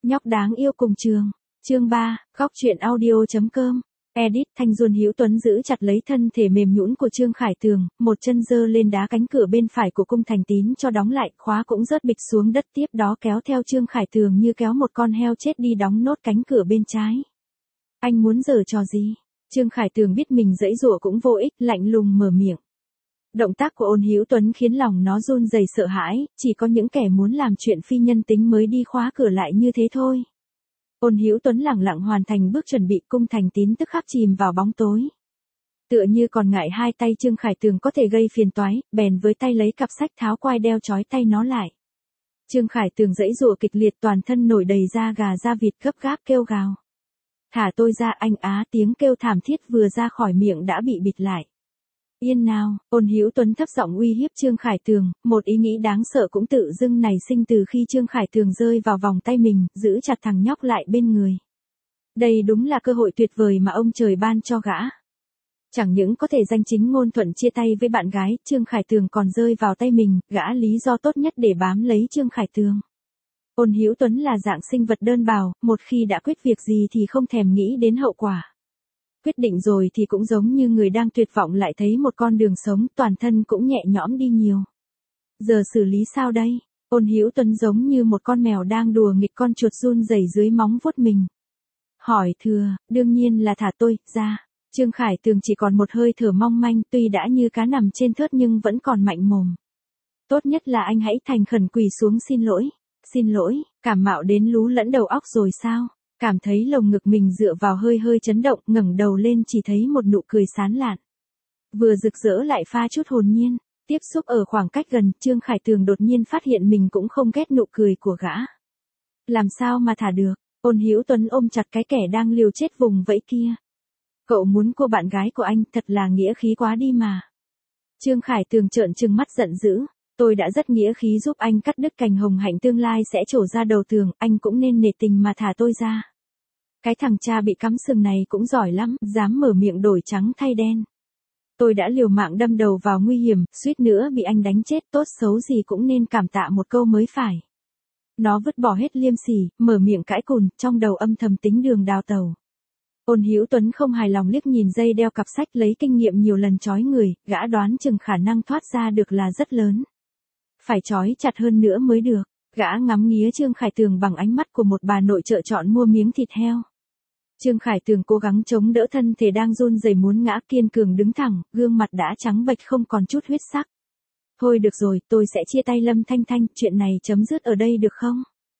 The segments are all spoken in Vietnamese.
Nhóc đáng yêu cùng trường. Chương 3, góc truyện audio.com. Edit. Thanh Duân Hữu Tuấn giữ chặt lấy thân thể mềm nhũn của Trương Khải Tường, một chân giơ lên đá cánh cửa bên phải của cung Thành Tín cho đóng lại, khóa cũng rớt bịch xuống đất, tiếp đó kéo theo Trương Khải Tường như kéo một con heo chết đi đóng nốt cánh cửa bên trái. Anh muốn giở trò gì? Trương Khải Tường biết mình giãy giụa cũng vô ích, lạnh lùng mở miệng. Động tác của Ôn Hữu Tuấn khiến lòng nó run rẩy sợ hãi, chỉ có những kẻ muốn làm chuyện phi nhân tính mới đi khóa cửa lại như thế thôi. Ôn Hữu Tuấn lẳng lặng hoàn thành bước chuẩn bị, cung Thành Tín tức khắc chìm vào bóng tối. Tựa như còn ngại hai tay Trương Khải Tường có thể gây phiền toái, bèn với tay lấy cặp sách tháo quai đeo trói tay nó lại. Trương Khải Tường giãy giụa kịch liệt, toàn thân nổi đầy da gà da vịt, gấp gáp kêu gào. Thả tôi ra anh á, tiếng kêu thảm thiết vừa ra khỏi miệng đã bị bịt lại. Yên nào, Ôn Hữu Tuấn thấp giọng uy hiếp Trương Khải Tường, một ý nghĩ đáng sợ cũng tự dưng nảy sinh từ khi Trương Khải Tường rơi vào vòng tay mình, giữ chặt thằng nhóc lại bên người. Đây đúng là cơ hội tuyệt vời mà ông trời ban cho gã. Chẳng những có thể danh chính ngôn thuận chia tay với bạn gái, Trương Khải Tường còn rơi vào tay mình, gã lý do tốt nhất để bám lấy Trương Khải Tường. Ôn Hữu Tuấn là dạng sinh vật đơn bào, một khi đã quyết việc gì thì không thèm nghĩ đến hậu quả. Quyết định rồi thì cũng giống như người đang tuyệt vọng lại thấy một con đường sống, toàn thân cũng nhẹ nhõm đi nhiều. Giờ xử lý sao đây? Ôn Hữu Tuấn giống như một con mèo đang đùa nghịch con chuột run rẩy dưới móng vuốt mình. Hỏi thừa, đương nhiên là thả tôi ra. Trương Khải Tường chỉ còn một hơi thở mong manh, tuy đã như cá nằm trên thớt nhưng vẫn còn mạnh mồm. Tốt nhất là anh hãy thành khẩn quỳ xuống xin lỗi. Xin lỗi, cảm mạo đến lú lẫn đầu óc rồi sao? Cảm thấy lồng ngực mình dựa vào hơi hơi chấn động, ngẩng đầu lên chỉ thấy một nụ cười sán lạn. Vừa rực rỡ lại pha chút hồn nhiên, tiếp xúc ở khoảng cách gần, Trương Khải Tường đột nhiên phát hiện mình cũng không ghét nụ cười của gã. Làm sao mà thả được? Ôn Hữu Tuấn ôm chặt cái kẻ đang liều chết vùng vẫy kia. Cậu muốn cô bạn gái của anh, thật là nghĩa khí quá đi mà. Trương Khải Tường trợn trừng mắt giận dữ. Tôi đã rất nghĩa khí giúp anh cắt đứt cành hồng hạnh tương lai sẽ trổ ra đầu tường, anh cũng nên nể tình mà thả tôi ra. Cái thằng cha bị cắm sừng này cũng giỏi lắm, dám mở miệng đổi trắng thay đen. Tôi đã liều mạng đâm đầu vào nguy hiểm, suýt nữa bị anh đánh chết, tốt xấu gì cũng nên cảm tạ một câu mới phải. Nó vứt bỏ hết liêm sỉ, mở miệng cãi cùn, trong đầu âm thầm tính đường đào tẩu. Ôn Hữu Tuấn không hài lòng liếc nhìn dây đeo cặp sách, lấy kinh nghiệm nhiều lần trói người, gã đoán chừng khả năng thoát ra được là rất lớn. Phải trói chặt hơn nữa mới được. Gã ngắm nghía Trương Khải Tường bằng ánh mắt của một bà nội chợ chọn mua miếng thịt heo. Trương Khải Tường cố gắng chống đỡ thân thể đang run rẩy muốn ngã, kiên cường đứng thẳng, gương mặt đã trắng bệch không còn chút huyết sắc. Thôi được rồi, tôi sẽ chia tay Lâm Thanh Thanh, chuyện này chấm dứt ở đây được không?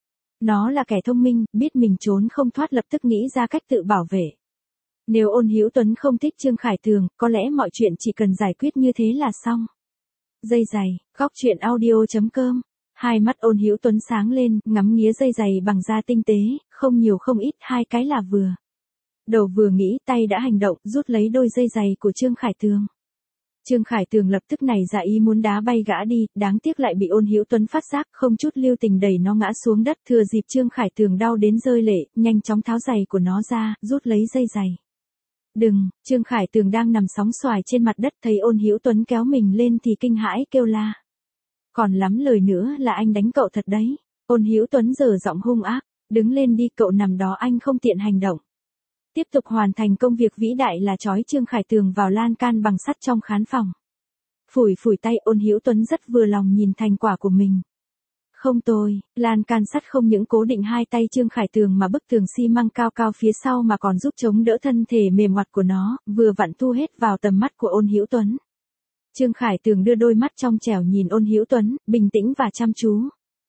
Nó là kẻ thông minh, biết mình trốn không thoát lập tức nghĩ ra cách tự bảo vệ. Nếu Ôn Hữu Tuấn không thích Trương Khải Tường, có lẽ mọi chuyện chỉ cần giải quyết như thế là xong. Dây giày, góc truyện audio.com. Hai mắt Ôn Hữu Tuấn sáng lên, ngắm nghía dây giày bằng da tinh tế, không nhiều không ít, hai cái là vừa. Đầu vừa nghĩ, tay đã hành động, rút lấy đôi dây giày của Trương Khải Tường. Trương Khải Tường lập tức nảy ra ý muốn đá bay gã đi, đáng tiếc lại bị Ôn Hữu Tuấn phát giác, không chút lưu tình đẩy nó ngã xuống đất, thừa dịp Trương Khải Tường đau đến rơi lệ, nhanh chóng tháo giày của nó ra, rút lấy dây giày. Đừng, Trương Khải Tường đang nằm sóng xoài trên mặt đất, thấy Ôn Hữu Tuấn kéo mình lên thì kinh hãi kêu la. Còn lắm lời nữa là anh đánh cậu thật đấy. Ôn Hữu Tuấn giở giọng hung ác, đứng lên đi, cậu nằm đó anh không tiện hành động. Tiếp tục hoàn thành công việc vĩ đại là trói Trương Khải Tường vào lan can bằng sắt trong khán phòng. Phủi phủi tay, Ôn Hữu Tuấn rất vừa lòng nhìn thành quả của mình. Không tồi, lan can sắt không những cố định hai tay Trương Khải Tường mà bức tường xi măng cao cao phía sau mà còn giúp chống đỡ thân thể mềm ngoặt của nó, vừa vặn thu hết vào tầm mắt của Ôn Hữu Tuấn. Trương Khải Tường đưa đôi mắt trong trẻo nhìn Ôn Hữu Tuấn, bình tĩnh và chăm chú.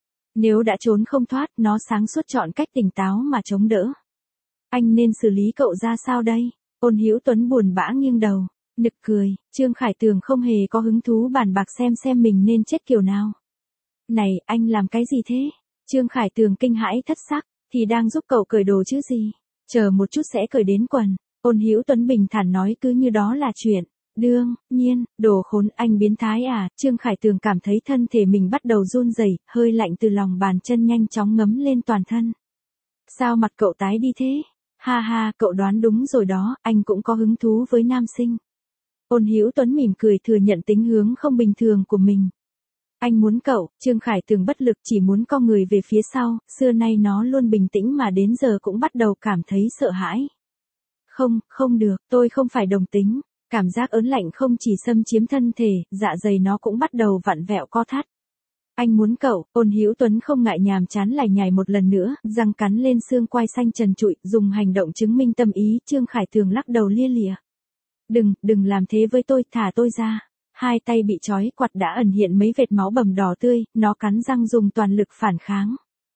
Nếu đã trốn không thoát, nó sáng suốt chọn cách tỉnh táo mà chống đỡ. Anh nên xử lý cậu ra sao đây? Ôn Hữu Tuấn buồn bã nghiêng đầu, nực cười, Trương Khải Tường không hề có hứng thú bàn bạc xem mình nên chết kiểu nào. Này, anh làm cái gì thế? Trương Khải Tường kinh hãi thất sắc, thì đang giúp cậu cởi đồ chứ gì. Chờ một chút sẽ cởi đến quần. Ôn Hữu Tuấn bình thản nói cứ như đó là chuyện. Đương nhiên, đồ khốn, anh biến thái à? Trương Khải Tường cảm thấy thân thể mình bắt đầu run rẩy, hơi lạnh từ lòng bàn chân nhanh chóng ngấm lên toàn thân. Sao mặt cậu tái đi thế? Ha ha, cậu đoán đúng rồi đó, anh cũng có hứng thú với nam sinh. Ôn Hữu Tuấn mỉm cười thừa nhận tính hướng không bình thường của mình. Anh muốn cậu, Trương Khải Tường bất lực chỉ muốn co người về phía sau, xưa nay nó luôn bình tĩnh mà đến giờ cũng bắt đầu cảm thấy sợ hãi. Không, không được, tôi không phải đồng tính. Cảm giác ớn lạnh không chỉ xâm chiếm thân thể, dạ dày nó cũng bắt đầu vặn vẹo co thắt. Anh muốn cậu, Ôn Hữu Tuấn không ngại nhàm chán lải nhải một lần nữa, răng cắn lên xương quai xanh trần trụi, dùng hành động chứng minh tâm ý, Trương Khải Tường lắc đầu lia lịa. Đừng làm thế với tôi, thả tôi ra. Hai tay bị trói quặt đã ẩn hiện mấy vệt máu bầm đỏ tươi, nó cắn răng dùng toàn lực phản kháng.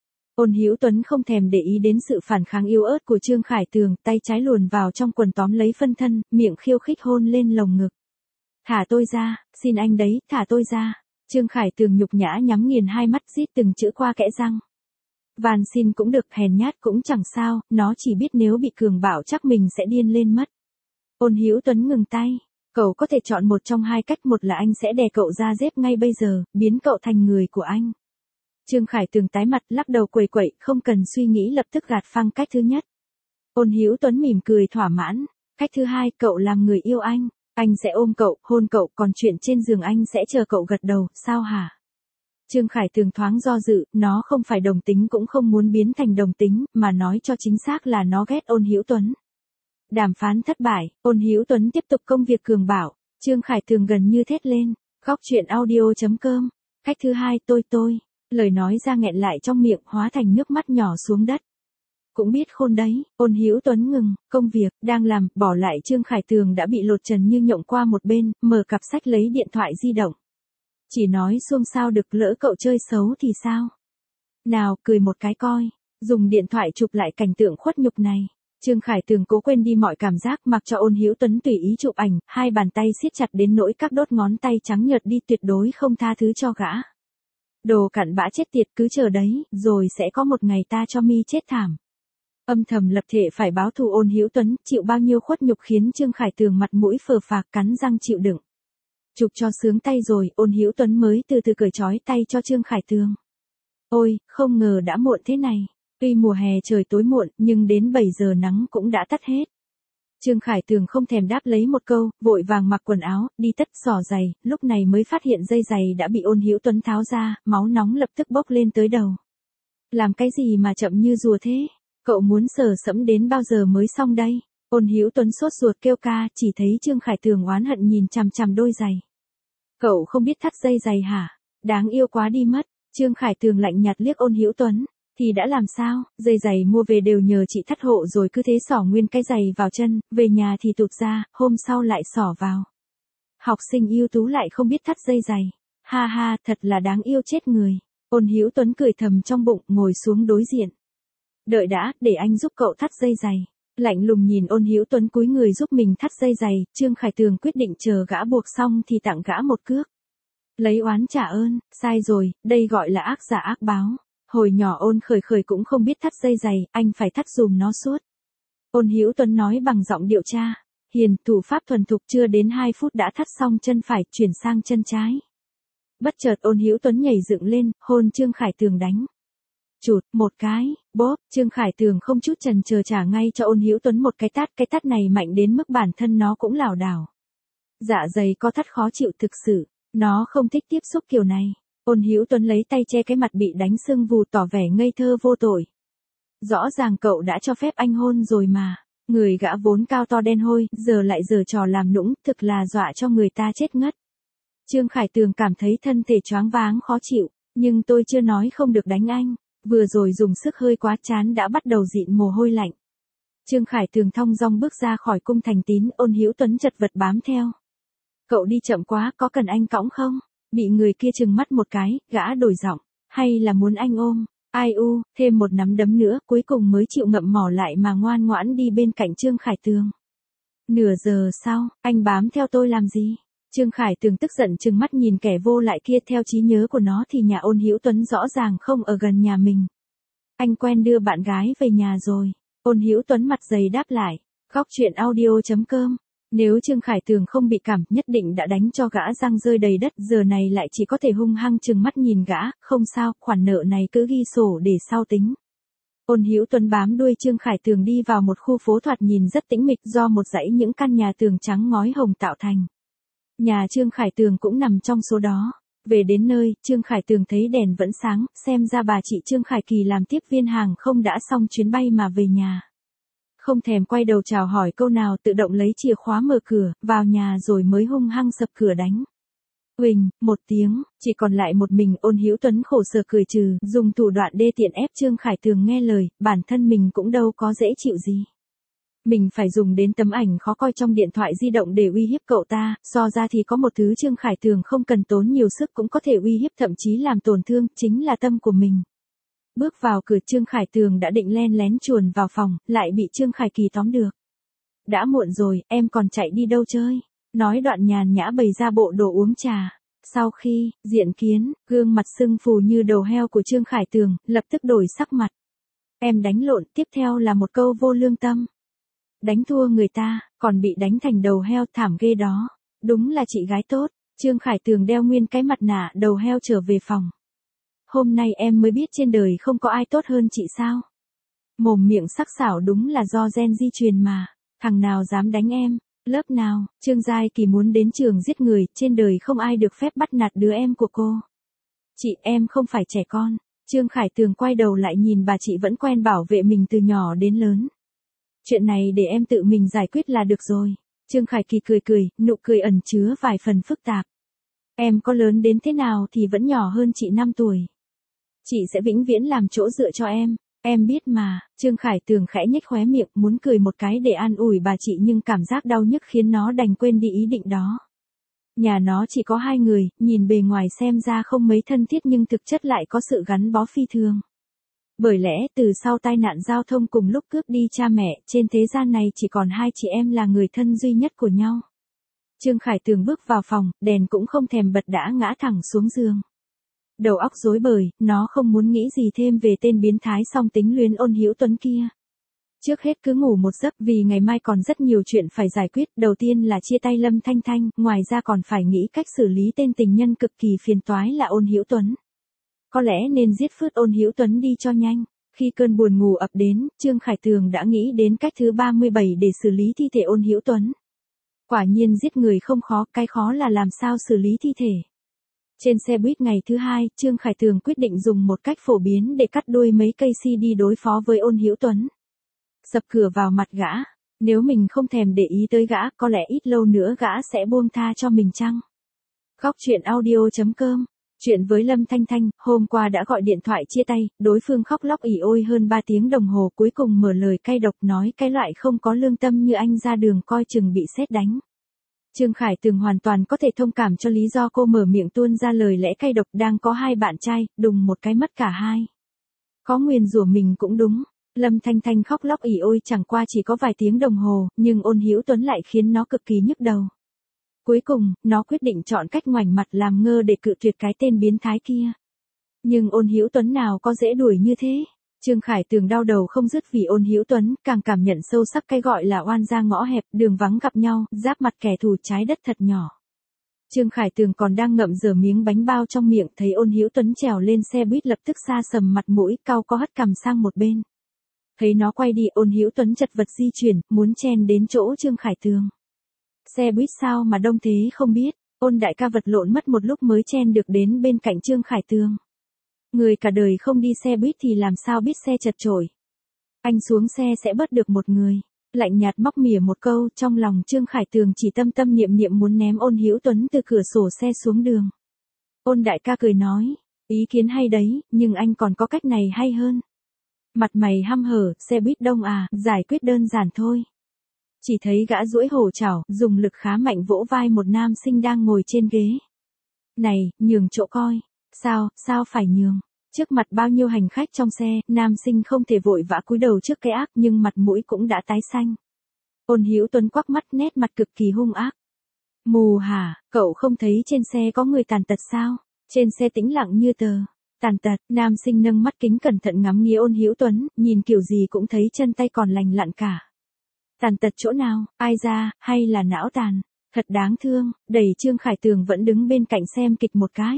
Ôn Hữu Tuấn không thèm để ý đến sự phản kháng yếu ớt của Trương Khải Tường, tay trái luồn vào trong quần tóm lấy phân thân, miệng khiêu khích hôn lên lồng ngực. Thả tôi ra, xin anh đấy, thả tôi ra. Trương Khải Tường nhục nhã nhắm nghiền hai mắt rít từng chữ qua kẽ răng. Van xin cũng được, hèn nhát cũng chẳng sao, nó chỉ biết nếu bị cường bạo chắc mình sẽ điên lên mất. Ôn Hữu Tuấn ngừng tay. Cậu có thể chọn một trong hai cách, một là anh sẽ đè cậu ra dép ngay bây giờ, biến cậu thành người của anh. Trương Khải Tường tái mặt lắc đầu quẩy quẩy, không cần suy nghĩ lập tức gạt phăng cách thứ nhất. Ôn Hữu Tuấn mỉm cười thỏa mãn. Cách thứ hai, cậu làm người yêu anh sẽ ôm cậu, hôn cậu, còn chuyện trên giường anh sẽ chờ cậu gật đầu, sao hả? Trương Khải Tường thoáng do dự, nó không phải đồng tính cũng không muốn biến thành đồng tính, mà nói cho chính xác là nó ghét Ôn Hữu Tuấn. Đàm phán thất bại, Ôn Hữu Tuấn tiếp tục công việc cường bạo, Trương Khải Tường gần như thét lên. Góc truyện audio.com. Cách thứ hai, tôi. Lời nói ra nghẹn lại trong miệng, hóa thành nước mắt nhỏ xuống đất. Cũng biết khôn đấy, Ôn Hữu Tuấn ngừng, công việc, đang làm, bỏ lại Trương Khải Tường đã bị lột trần như nhộng qua một bên, mở cặp sách lấy điện thoại di động. Chỉ nói xuông sao được, lỡ cậu chơi xấu thì sao? Nào, cười một cái coi, dùng điện thoại chụp lại cảnh tượng khuất nhục này. Trương Khải Tường cố quên đi mọi cảm giác, mặc cho Ôn Hữu Tuấn tùy ý chụp ảnh, hai bàn tay siết chặt đến nỗi các đốt ngón tay trắng nhợt đi, tuyệt đối không tha thứ cho gã. Đồ cặn bã chết tiệt, cứ chờ đấy, rồi sẽ có một ngày ta cho mi chết thảm. Âm thầm lập thể phải báo thù. Ôn Hữu Tuấn chịu bao nhiêu khuất nhục khiến Trương Khải Tường mặt mũi phờ phạc, cắn răng chịu đựng. Chụp cho sướng tay rồi, Ôn Hữu Tuấn mới từ từ cởi trói tay cho Trương Khải Tường. Ôi, không ngờ đã muộn thế này. Tuy mùa hè trời tối muộn, nhưng đến 7 giờ nắng cũng đã tắt hết. Trương Khải Tường không thèm đáp lấy một câu, vội vàng mặc quần áo, đi tất xỏ giày, lúc này mới phát hiện dây giày đã bị Ôn Hữu Tuấn tháo ra, máu nóng lập tức bốc lên tới đầu. Làm cái gì mà chậm như rùa thế? Cậu muốn sờ sẫm đến bao giờ mới xong đây? Ôn Hữu Tuấn sốt ruột kêu ca, chỉ thấy Trương Khải Tường oán hận nhìn chằm chằm đôi giày. Cậu không biết thắt dây giày hả? Đáng yêu quá đi mất. Trương Khải Tường lạnh nhạt liếc Ôn Hữu Tuấn. Thì đã làm sao, dây giày mua về đều nhờ chị thắt hộ rồi, cứ thế xỏ nguyên cái giày vào chân, về nhà thì tụt ra, hôm sau lại xỏ vào. Học sinh ưu tú lại không biết thắt dây giày. Ha ha, thật là đáng yêu chết người. Ôn Hữu Tuấn cười thầm trong bụng, ngồi xuống đối diện. Đợi đã, để anh giúp cậu thắt dây giày. Lạnh lùng nhìn Ôn Hữu Tuấn cúi người giúp mình thắt dây giày, Trương Khải Tường quyết định chờ gã buộc xong thì tặng gã một cước. Lấy oán trả ơn, sai rồi, đây gọi là ác giả ác báo. Hồi nhỏ Ôn Khởi cũng không biết thắt dây giày, anh phải thắt dùm nó suốt. Ôn Hữu Tuấn nói bằng giọng điệu cha. Hiền, thủ pháp thuần thục, chưa đến 2 phút đã thắt xong chân phải, chuyển sang chân trái. Bất chợt Ôn Hữu Tuấn nhảy dựng lên, hôn Trương Khải Tường đánh. Chụt, một cái, bóp, Trương Khải Tường không chút chần chờ trả ngay cho Ôn Hữu Tuấn một cái tát này mạnh đến mức bản thân nó cũng lảo đảo. Dạ dày có thắt khó chịu thực sự, nó không thích tiếp xúc kiểu này. Ôn Hữu Tuấn lấy tay che cái mặt bị đánh sưng vù, tỏ vẻ ngây thơ vô tội. Rõ ràng cậu đã cho phép anh hôn rồi mà. Người gã vốn cao to đen hôi, giờ lại giở trò làm nũng, thực là dọa cho người ta chết ngất. Trương Khải Tường cảm thấy thân thể choáng váng khó chịu, nhưng tôi chưa nói không được đánh anh. Vừa rồi dùng sức hơi quá, chán đã bắt đầu dịn mồ hôi lạnh. Trương Khải Tường thong dong bước ra khỏi cung Thành Tín, Ôn Hữu Tuấn chật vật bám theo. Cậu đi chậm quá, có cần anh cõng không? Bị người kia trừng mắt một cái, gã đổi giọng. Hay là muốn anh ôm? Ai u, thêm một nắm đấm nữa, cuối cùng mới chịu ngậm mỏ lại mà ngoan ngoãn đi bên cạnh Trương Khải Tường. Nửa giờ sau, anh bám theo tôi làm gì? Trương Khải Tường tức giận trừng mắt nhìn kẻ vô lại kia, theo trí nhớ của nó thì nhà Ôn Hữu Tuấn rõ ràng không ở gần nhà mình. Anh quen đưa bạn gái về nhà rồi. Ôn Hữu Tuấn mặt dày đáp lại. Góc truyện audio.com. Nếu Trương Khải Tường không bị cảm, nhất định đã đánh cho gã răng rơi đầy đất, giờ này lại chỉ có thể hung hăng trừng mắt nhìn gã, không sao, khoản nợ này cứ ghi sổ để sau tính. Ôn Hữu Tuấn bám đuôi Trương Khải Tường đi vào một khu phố thoạt nhìn rất tĩnh mịch, do một dãy những căn nhà tường trắng ngói hồng tạo thành. Nhà Trương Khải Tường cũng nằm trong số đó. Về đến nơi, Trương Khải Tường thấy đèn vẫn sáng, xem ra bà chị Trương Khải Kỳ làm tiếp viên hàng không đã xong chuyến bay mà về nhà. Không thèm quay đầu chào hỏi câu nào, tự động lấy chìa khóa mở cửa, vào nhà rồi mới hung hăng sập cửa đánh. Huỳnh, một tiếng, chỉ còn lại một mình Ôn Hữu Tuấn khổ sở cười trừ, dùng thủ đoạn đê tiện ép Trương Khải Tường nghe lời, bản thân mình cũng đâu có dễ chịu gì. Mình phải dùng đến tấm ảnh khó coi trong điện thoại di động để uy hiếp cậu ta, so ra thì có một thứ Trương Khải Tường không cần tốn nhiều sức cũng có thể uy hiếp thậm chí làm tổn thương, chính là tâm của mình. Bước vào cửa Trương Khải Tường đã định len lén chuồn vào phòng, lại bị Trương Khải Kỳ tóm được. Đã muộn rồi, em còn chạy đi đâu chơi? Nói đoạn nhàn nhã bày ra bộ đồ uống trà. Sau khi, diện kiến, gương mặt sưng phù như đầu heo của Trương Khải Tường, lập tức đổi sắc mặt. Em đánh lộn, tiếp theo là một câu vô lương tâm. Đánh thua người ta, còn bị đánh thành đầu heo, thảm ghê đó. Đúng là chị gái tốt. Trương Khải Tường đeo nguyên cái mặt nạ đầu heo trở về phòng. Hôm nay em mới biết trên đời không có ai tốt hơn chị sao. Mồm miệng sắc sảo đúng là do gen di truyền mà. Thằng nào dám đánh em? Lớp nào? Trương Giai Kỳ muốn đến trường giết người, trên đời không ai được phép bắt nạt đứa em của cô. Chị, em không phải trẻ con. Trương Khải Tường quay đầu lại nhìn bà chị vẫn quen bảo vệ mình từ nhỏ đến lớn. Chuyện này để em tự mình giải quyết là được rồi. Trương Khải Kỳ cười cười, nụ cười ẩn chứa vài phần phức tạp. Em có lớn đến thế nào thì vẫn nhỏ hơn chị 5 tuổi. Chị sẽ vĩnh viễn làm chỗ dựa cho em biết mà. Trương Khải Tường khẽ nhếch khóe miệng, muốn cười một cái để an ủi bà chị nhưng cảm giác đau nhức khiến nó đành quên đi ý định đó. Nhà nó chỉ có 2 người, nhìn bề ngoài xem ra không mấy thân thiết nhưng thực chất lại có sự gắn bó phi thường. Bởi lẽ, từ sau tai nạn giao thông cùng lúc cướp đi cha mẹ, trên thế gian này chỉ còn 2 chị em là người thân duy nhất của nhau. Trương Khải Tường bước vào phòng, đèn cũng không thèm bật đã ngã thẳng xuống giường. Đầu óc rối bời, nó không muốn nghĩ gì thêm về tên biến thái song tính luyến Ôn Hữu Tuấn kia. Trước hết cứ ngủ một giấc vì ngày mai còn rất nhiều chuyện phải giải quyết, đầu tiên là chia tay Lâm Thanh Thanh, ngoài ra còn phải nghĩ cách xử lý tên tình nhân cực kỳ phiền toái là Ôn Hữu Tuấn. Có lẽ nên giết phứt Ôn Hữu Tuấn đi cho nhanh. Khi cơn buồn ngủ ập đến, Trương Khải Tường đã nghĩ đến cách thứ 37 để xử lý thi thể Ôn Hữu Tuấn. Quả nhiên giết người không khó, cái khó là làm sao xử lý thi thể. Trên xe buýt ngày thứ 2, Trương Khải Tường quyết định dùng một cách phổ biến để cắt đuôi mấy cây CD đối phó với Ôn Hữu Tuấn. Sập cửa vào mặt gã. Nếu mình không thèm để ý tới gã, có lẽ ít lâu nữa gã sẽ buông tha cho mình chăng? Góc truyện audio.com. Chuyện với Lâm Thanh Thanh, hôm qua đã gọi điện thoại chia tay, đối phương khóc lóc ỉ ôi hơn 3 tiếng đồng hồ cuối cùng mở lời cay độc nói cái loại không có lương tâm như anh ra đường coi chừng bị sét đánh. Trương Khải Tường hoàn toàn có thể thông cảm cho lý do cô mở miệng tuôn ra lời lẽ cay độc, đang có 2 bạn trai, đùng một cái mất cả hai. Có nguyền rủa mình cũng đúng. Lâm Thanh Thanh khóc lóc ỉ ôi chẳng qua chỉ có vài tiếng đồng hồ, nhưng Ôn Hữu Tuấn lại khiến nó cực kỳ nhức đầu. Cuối cùng, nó quyết định chọn cách ngoảnh mặt làm ngơ để cự tuyệt cái tên biến thái kia. Nhưng Ôn Hữu Tuấn nào có dễ đuổi như thế. Trương Khải Tường đau đầu không dứt vì Ôn Hữu Tuấn, càng cảm nhận sâu sắc cái gọi là oan gia ngõ hẹp, đường vắng gặp nhau, giáp mặt kẻ thù trái đất thật nhỏ. Trương Khải Tường còn đang ngậm dở miếng bánh bao trong miệng, thấy Ôn Hữu Tuấn trèo lên xe buýt lập tức sa sầm mặt mũi, cau có hất cằm sang một bên. Thấy nó quay đi, Ôn Hữu Tuấn chật vật di chuyển, muốn chen đến chỗ Trương Khải Tường. Xe buýt sao mà đông thế không biết, Ôn đại ca vật lộn mất một lúc mới chen được đến bên cạnh Trương Khải Tường. Người cả đời không đi xe buýt thì làm sao biết xe chật chội. Anh xuống xe sẽ bớt được một người. Lạnh nhạt móc mỉa một câu, trong lòng Trương Khải Tường chỉ tâm tâm niệm niệm muốn ném Ôn Hữu Tuấn từ cửa sổ xe xuống đường. Ôn đại ca cười nói, ý kiến hay đấy, nhưng anh còn có cách này hay hơn. Mặt mày hăm hở, xe buýt đông à, giải quyết đơn giản thôi. Chỉ thấy gã duỗi hổ chảo, dùng lực khá mạnh vỗ vai một nam sinh đang ngồi trên ghế. Này, nhường chỗ coi. Sao phải nhường? Trước mặt bao nhiêu hành khách trong xe, nam sinh không thể vội vã cúi đầu trước cái ác nhưng mặt mũi cũng đã tái xanh. Ôn Hữu Tuấn quắc mắt, nét mặt cực kỳ hung ác. Mù hả, cậu không thấy trên xe có người tàn tật sao? Trên xe tĩnh lặng như tờ. Tàn tật, nam sinh nâng mắt kính cẩn thận ngắm nghía Ôn Hữu Tuấn, nhìn kiểu gì cũng thấy chân tay còn lành lặn cả. Tàn tật chỗ nào, ai ra, hay là não tàn? Thật đáng thương, đẩy Trương Khải Tường vẫn đứng bên cạnh xem kịch một cái.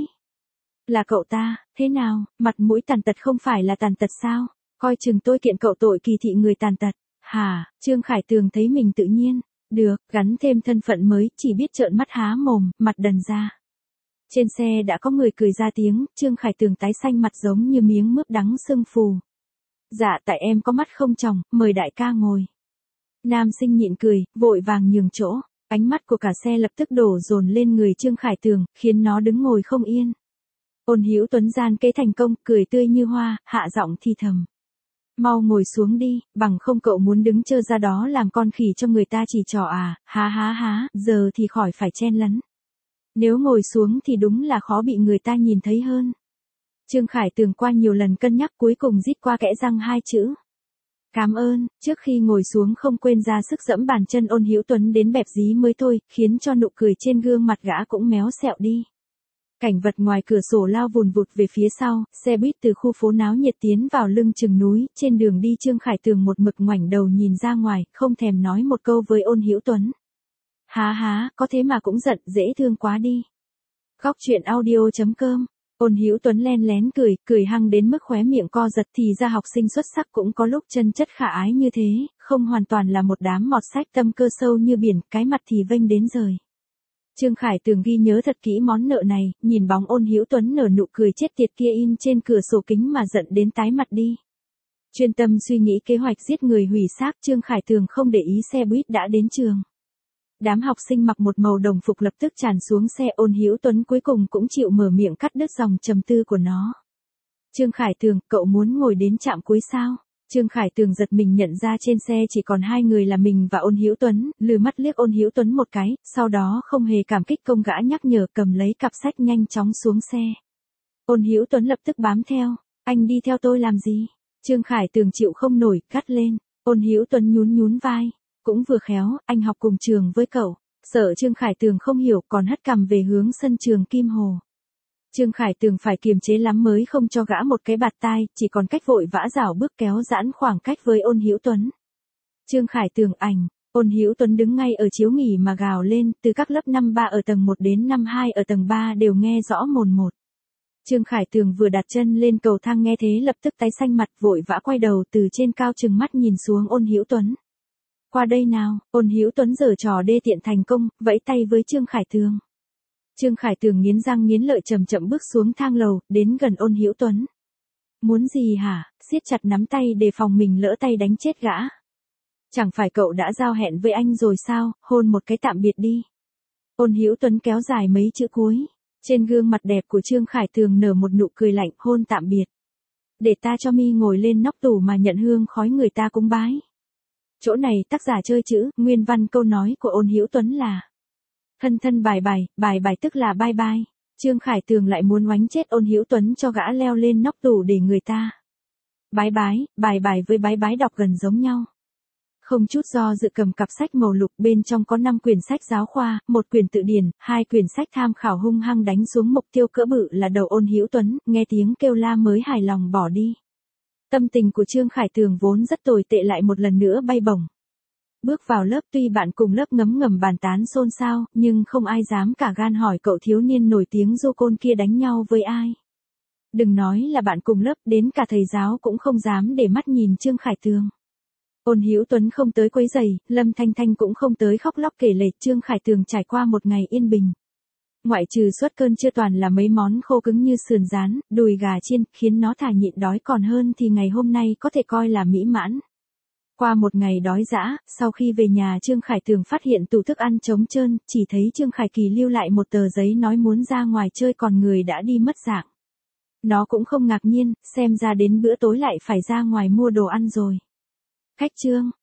Là cậu ta, thế nào, mặt mũi tàn tật không phải là tàn tật sao? Coi chừng tôi kiện cậu tội kỳ thị người tàn tật. Hả, Trương Khải Tường thấy mình tự nhiên. Được, gắn thêm thân phận mới, chỉ biết trợn mắt há mồm, mặt đần ra. Trên xe đã có người cười ra tiếng, Trương Khải Tường tái xanh mặt giống như miếng mướp đắng sưng phù. Dạ tại em có mắt không tròng, mời đại ca ngồi. Nam sinh nhịn cười, vội vàng nhường chỗ. Ánh mắt của cả xe lập tức đổ dồn lên người Trương Khải Tường, khiến nó đứng ngồi không yên. Ôn Hữu Tuấn gian kế thành công, cười tươi như hoa, hạ giọng thì thầm. Mau ngồi xuống đi, bằng không cậu muốn đứng trơ ra đó làm con khỉ cho người ta chỉ trỏ à, há, giờ thì khỏi phải chen lấn. Nếu ngồi xuống thì đúng là khó bị người ta nhìn thấy hơn. Trương Khải Tường qua nhiều lần cân nhắc cuối cùng rít qua kẽ răng 2 chữ. Cảm ơn, trước khi ngồi xuống không quên ra sức dẫm bàn chân Ôn Hữu Tuấn đến bẹp dí mới thôi, khiến cho nụ cười trên gương mặt gã cũng méo xẹo đi. Cảnh vật ngoài cửa sổ lao vùn vụt về phía sau, xe buýt từ khu phố náo nhiệt tiến vào lưng chừng núi, trên đường đi Trương Khải Tường một mực ngoảnh đầu nhìn ra ngoài, không thèm nói một câu với Ôn Hữu Tuấn. Há, có thế mà cũng giận, dễ thương quá đi. Góc truyện audio.com. Ôn Hữu Tuấn len lén cười hăng đến mức khóe miệng co giật, thì ra học sinh xuất sắc cũng có lúc chân chất khả ái như thế, không hoàn toàn là một đám mọt sách tâm cơ sâu như biển, cái mặt thì vênh đến rời. Trương Khải Tường ghi nhớ thật kỹ món nợ này, nhìn bóng Ôn Hữu Tuấn nở nụ cười chết tiệt kia in trên cửa sổ kính mà giận đến tái mặt đi. Chuyên tâm suy nghĩ kế hoạch giết người hủy xác, Trương Khải Tường không để ý xe buýt đã đến trường. Đám học sinh mặc một màu đồng phục lập tức tràn xuống xe, Ôn Hữu Tuấn cuối cùng cũng chịu mở miệng cắt đứt dòng trầm tư của nó. Trương Khải Tường, cậu muốn ngồi đến trạm cuối sao? Trương Khải Tường giật mình nhận ra trên xe chỉ còn 2 người là mình và Ôn Hữu Tuấn, lừ mắt liếc Ôn Hữu Tuấn một cái, sau đó không hề cảm kích công gã nhắc nhở cầm lấy cặp sách nhanh chóng xuống xe. Ôn Hữu Tuấn lập tức bám theo, anh đi theo tôi làm gì? Trương Khải Tường chịu không nổi, cắt lên. Ôn Hữu Tuấn nhún vai. Cũng vừa khéo, anh học cùng trường với cậu. Sợ Trương Khải Tường không hiểu còn hất cằm về hướng sân trường Kim Hồ. Trương Khải Tường phải kiềm chế lắm mới không cho gã một cái bạt tai, chỉ còn cách vội vã rảo bước kéo giãn khoảng cách với Ôn Hữu Tuấn. Trương Khải Tường ảnh, Ôn Hữu Tuấn đứng ngay ở chiếu nghỉ mà gào lên, từ các lớp năm 3 ở tầng 1 đến năm 2 ở tầng 3 đều nghe rõ mồn một. Trương Khải Tường vừa đặt chân lên cầu thang nghe thế lập tức tái xanh mặt, vội vã quay đầu từ trên cao trừng mắt nhìn xuống Ôn Hữu Tuấn. Qua đây nào, Ôn Hữu Tuấn giở trò đê tiện thành công, vẫy tay với Trương Khải Tường. Trương Khải Tường nghiến răng nghiến lợi chậm chậm bước xuống thang lầu, đến gần Ôn Hữu Tuấn. Muốn gì hả? Siết chặt nắm tay đề phòng mình lỡ tay đánh chết gã. Chẳng phải cậu đã giao hẹn với anh rồi sao, hôn một cái tạm biệt đi. Ôn Hữu Tuấn kéo dài mấy chữ cuối. Trên gương mặt đẹp của Trương Khải Tường nở một nụ cười lạnh, hôn tạm biệt. Để ta cho mi ngồi lên nóc tủ mà nhận hương khói người ta cúng bái. Chỗ này tác giả chơi chữ, nguyên văn câu nói của Ôn Hữu Tuấn là thân bài bài tức là bye bye. Trương Khải Tường lại muốn oánh chết Ôn Hữu Tuấn cho gã leo lên nóc tủ để người ta. Bài bài với bái bái đọc gần giống nhau. Không chút do dự cầm cặp sách màu lục, bên trong có 5 quyển sách giáo khoa, 1 quyển tự điển, 2 quyển sách tham khảo, hung hăng đánh xuống mục tiêu cỡ bự là đầu Ôn Hữu Tuấn, nghe tiếng kêu la mới hài lòng bỏ đi. Tâm tình của Trương Khải Tường vốn rất tồi tệ lại một lần nữa bay bổng. Bước vào lớp tuy bạn cùng lớp ngấm ngầm bàn tán xôn xao, nhưng không ai dám cả gan hỏi cậu thiếu niên nổi tiếng rô côn kia đánh nhau với ai. Đừng nói là bạn cùng lớp, đến cả thầy giáo cũng không dám để mắt nhìn Trương Khải Tường. Ôn Hữu Tuấn không tới quấy rầy, Lâm Thanh Thanh cũng không tới khóc lóc kể lể, Trương Khải Tường trải qua một ngày yên bình. Ngoại trừ suất cơn chưa toàn là mấy món khô cứng như sườn rán, đùi gà chiên, khiến nó thà nhịn đói còn hơn thì ngày hôm nay có thể coi là mỹ mãn. Qua một ngày đói dã, sau khi về nhà Trương Khải Tường phát hiện tủ thức ăn trống trơn, chỉ thấy Trương Khải Kỳ lưu lại một tờ giấy nói muốn ra ngoài chơi còn người đã đi mất dạng. Nó cũng không ngạc nhiên, xem ra đến bữa tối lại phải ra ngoài mua đồ ăn rồi. Khách Trương,